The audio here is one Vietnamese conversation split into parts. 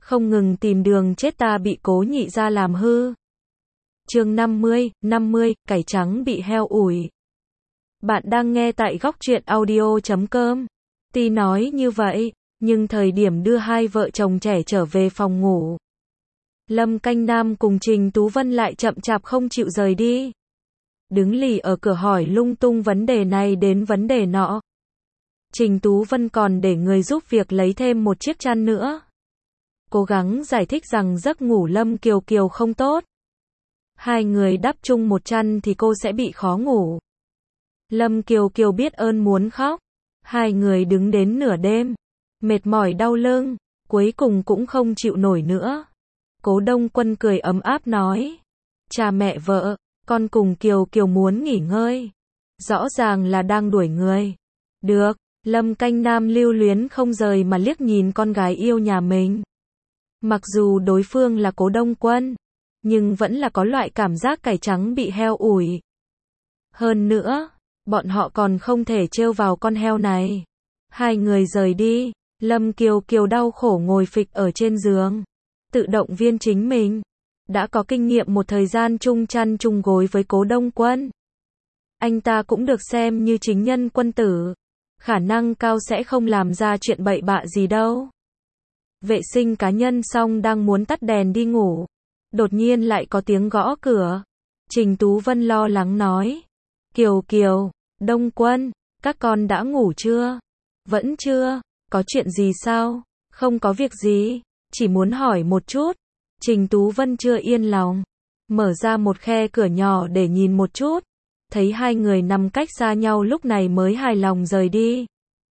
không ngừng tìm đường chết ta bị Cố Nhị gia làm hư. Chương 50, cải trắng bị heo ủi. Bạn đang nghe tại góc truyện audio.com. Tuy nói như vậy, nhưng thời điểm đưa hai vợ chồng trẻ trở về phòng ngủ, Lâm Canh Nam cùng Trình Tú Vân lại chậm chạp không chịu rời đi. Đứng lì ở cửa hỏi lung tung vấn đề này đến vấn đề nọ. Trình Tú Vân còn để người giúp việc lấy thêm một chiếc chăn nữa. Cố gắng giải thích rằng giấc ngủ Lâm Kiều Kiều không tốt. Hai người đắp chung một chăn thì cô sẽ bị khó ngủ. Lâm Kiều Kiều biết ơn muốn khóc. Hai người đứng đến nửa đêm, mệt mỏi đau lưng, cuối cùng cũng không chịu nổi nữa. Cố Đông Quân cười ấm áp nói: cha mẹ vợ, con cùng Kiều Kiều muốn nghỉ ngơi. Rõ ràng là đang đuổi người. Được, Lâm Canh Nam lưu luyến không rời mà liếc nhìn con gái yêu nhà mình. Mặc dù đối phương là Cố Đông Quân, nhưng vẫn là có loại cảm giác cải trắng bị heo ủi. Hơn nữa, bọn họ còn không thể trêu vào con heo này. Hai người rời đi, Lâm Kiều Kiều đau khổ ngồi phịch ở trên giường, tự động viên chính mình. Đã có kinh nghiệm một thời gian chung chăn chung gối với Cố Đông Quân. Anh ta cũng được xem như chính nhân quân tử. Khả năng cao sẽ không làm ra chuyện bậy bạ gì đâu. Vệ sinh cá nhân xong đang muốn tắt đèn đi ngủ. Đột nhiên lại có tiếng gõ cửa. Trình Tú Vân lo lắng nói: Kiều Kiều, Đông Quân, các con đã ngủ chưa? Vẫn chưa, có chuyện gì sao? Không có việc gì, chỉ muốn hỏi một chút. Trình Tú Vân chưa yên lòng, mở ra một khe cửa nhỏ để nhìn một chút. Thấy hai người nằm cách xa nhau lúc này mới hài lòng rời đi.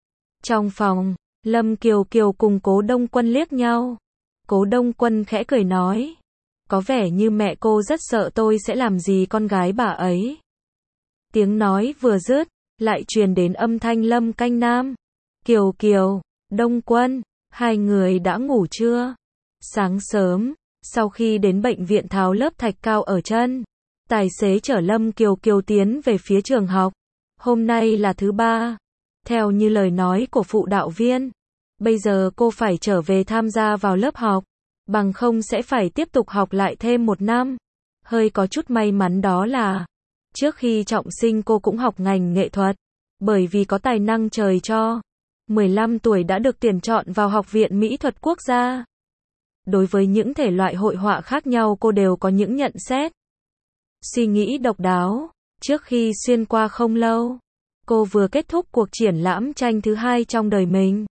Trong phòng, Lâm Kiều Kiều cùng Cố Đông Quân liếc nhau. Cố Đông Quân khẽ cười nói: có vẻ như mẹ cô rất sợ tôi sẽ làm gì con gái bà ấy. Tiếng nói vừa dứt, lại truyền đến âm thanh Lâm Canh Nam: Kiều Kiều, Đông Quân, hai người đã ngủ chưa? Sáng sớm, sau khi đến bệnh viện tháo lớp thạch cao ở chân, tài xế chở Lâm Kiều Kiều tiến về phía trường học. Hôm nay là thứ ba. Theo như lời nói của phụ đạo viên, bây giờ cô phải trở về tham gia vào lớp học, bằng không sẽ phải tiếp tục học lại thêm một năm. Hơi có chút may mắn đó là, trước khi trọng sinh cô cũng học ngành nghệ thuật, bởi vì có tài năng trời cho. 15 tuổi đã được tuyển chọn vào Học viện Mỹ thuật Quốc gia. Đối với những thể loại hội họa khác nhau cô đều có những nhận xét, suy nghĩ độc đáo. Trước khi xuyên qua không lâu, cô vừa kết thúc cuộc triển lãm tranh thứ hai trong đời mình.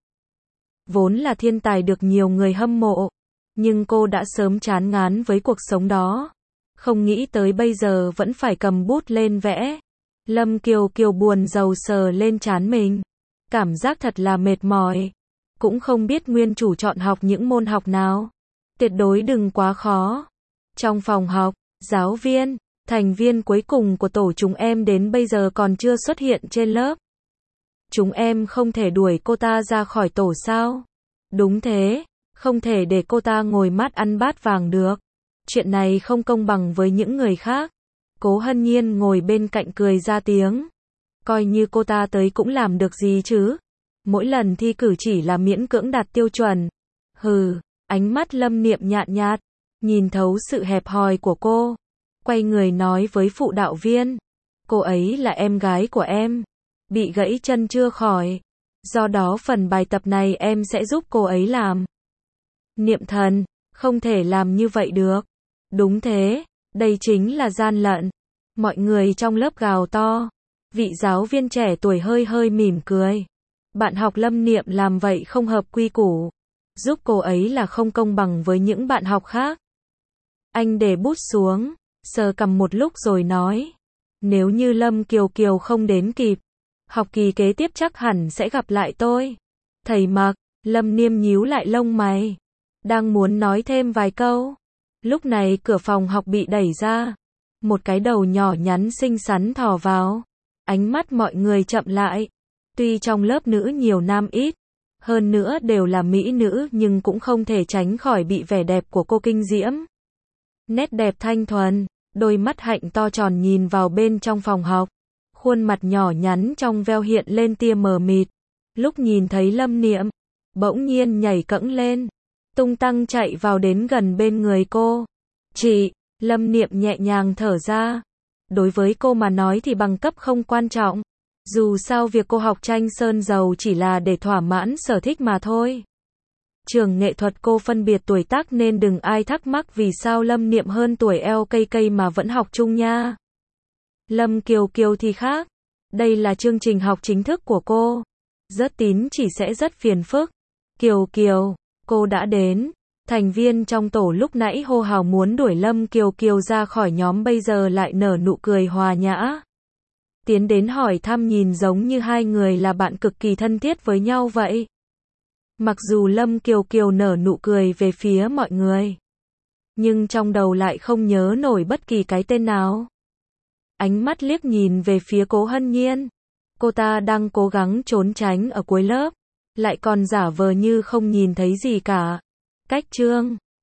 Vốn là thiên tài được nhiều người hâm mộ, nhưng cô đã sớm chán ngán với cuộc sống đó. Không nghĩ tới bây giờ vẫn phải cầm bút lên vẽ. Lâm Kiều Kiều buồn rầu sờ lên trán mình. Cảm giác thật là mệt mỏi. Cũng không biết nguyên chủ chọn học những môn học nào. Tuyệt đối đừng quá khó. Trong phòng học, giáo viên, thành viên cuối cùng của tổ chúng em đến bây giờ còn chưa xuất hiện trên lớp. Chúng em không thể đuổi cô ta ra khỏi tổ sao? Đúng thế, không thể để cô ta ngồi mát ăn bát vàng được. Chuyện này không công bằng với những người khác. Cố Hân Nhiên ngồi bên cạnh cười ra tiếng. Coi như cô ta tới cũng làm được gì chứ. Mỗi lần thi cử chỉ là miễn cưỡng đạt tiêu chuẩn. Hừ, ánh mắt Lâm Niệm nhạt nhạt, nhìn thấu sự hẹp hòi của cô. Quay người nói với phụ đạo viên: cô ấy là em gái của em, bị gãy chân chưa khỏi. Do đó phần bài tập này em sẽ giúp cô ấy làm. Niệm thần, không thể làm như vậy được. Đúng thế, đây chính là gian lận. Mọi người trong lớp gào to. Vị giáo viên trẻ tuổi hơi hơi mỉm cười. Bạn học Lâm Niệm làm vậy không hợp quy củ. Giúp cô ấy là không công bằng với những bạn học khác. Anh để bút xuống, sờ cằm một lúc rồi nói: nếu như Lâm Kiều Kiều không đến kịp, học kỳ kế tiếp chắc hẳn sẽ gặp lại tôi. Thầy Mặc, Lâm Niêm nhíu lại lông mày, đang muốn nói thêm vài câu. Lúc này cửa phòng học bị đẩy ra. Một cái đầu nhỏ nhắn xinh xắn thò vào. Ánh mắt mọi người chậm lại. Tuy trong lớp nữ nhiều nam ít, hơn nữa đều là mỹ nữ nhưng cũng không thể tránh khỏi bị vẻ đẹp của cô kinh diễm. Nét đẹp thanh thuần, đôi mắt hạnh to tròn nhìn vào bên trong phòng học. Khuôn mặt nhỏ nhắn trong veo hiện lên tia mờ mịt. Lúc nhìn thấy Lâm Niệm, bỗng nhiên nhảy cẫng lên. tung tăng chạy vào đến gần bên người cô. Chị, Lâm Niệm nhẹ nhàng thở ra. Đối với cô mà nói thì bằng cấp không quan trọng. Dù sao việc cô học tranh sơn dầu chỉ là để thỏa mãn sở thích mà thôi. Trường nghệ thuật cô phân biệt tuổi tác nên đừng ai thắc mắc vì sao Lâm Niệm hơn tuổi LKK mà vẫn học chung nha. Lâm Kiều Kiều thì khác. Đây là chương trình học chính thức của cô. Rất tín chỉ sẽ rất phiền phức. Kiều Kiều, cô đã đến. Thành viên trong tổ lúc nãy hô hào muốn đuổi Lâm Kiều Kiều ra khỏi nhóm bây giờ lại nở nụ cười hòa nhã. Tiến đến hỏi thăm nhìn giống như hai người là bạn cực kỳ thân thiết với nhau vậy. Mặc dù Lâm Kiều Kiều nở nụ cười về phía mọi người, nhưng trong đầu lại không nhớ nổi bất kỳ cái tên nào. Ánh mắt liếc nhìn về phía Cố Hân Nhiên. Cô ta đang cố gắng trốn tránh ở cuối lớp, lại còn giả vờ như không nhìn thấy gì cả. Cách chương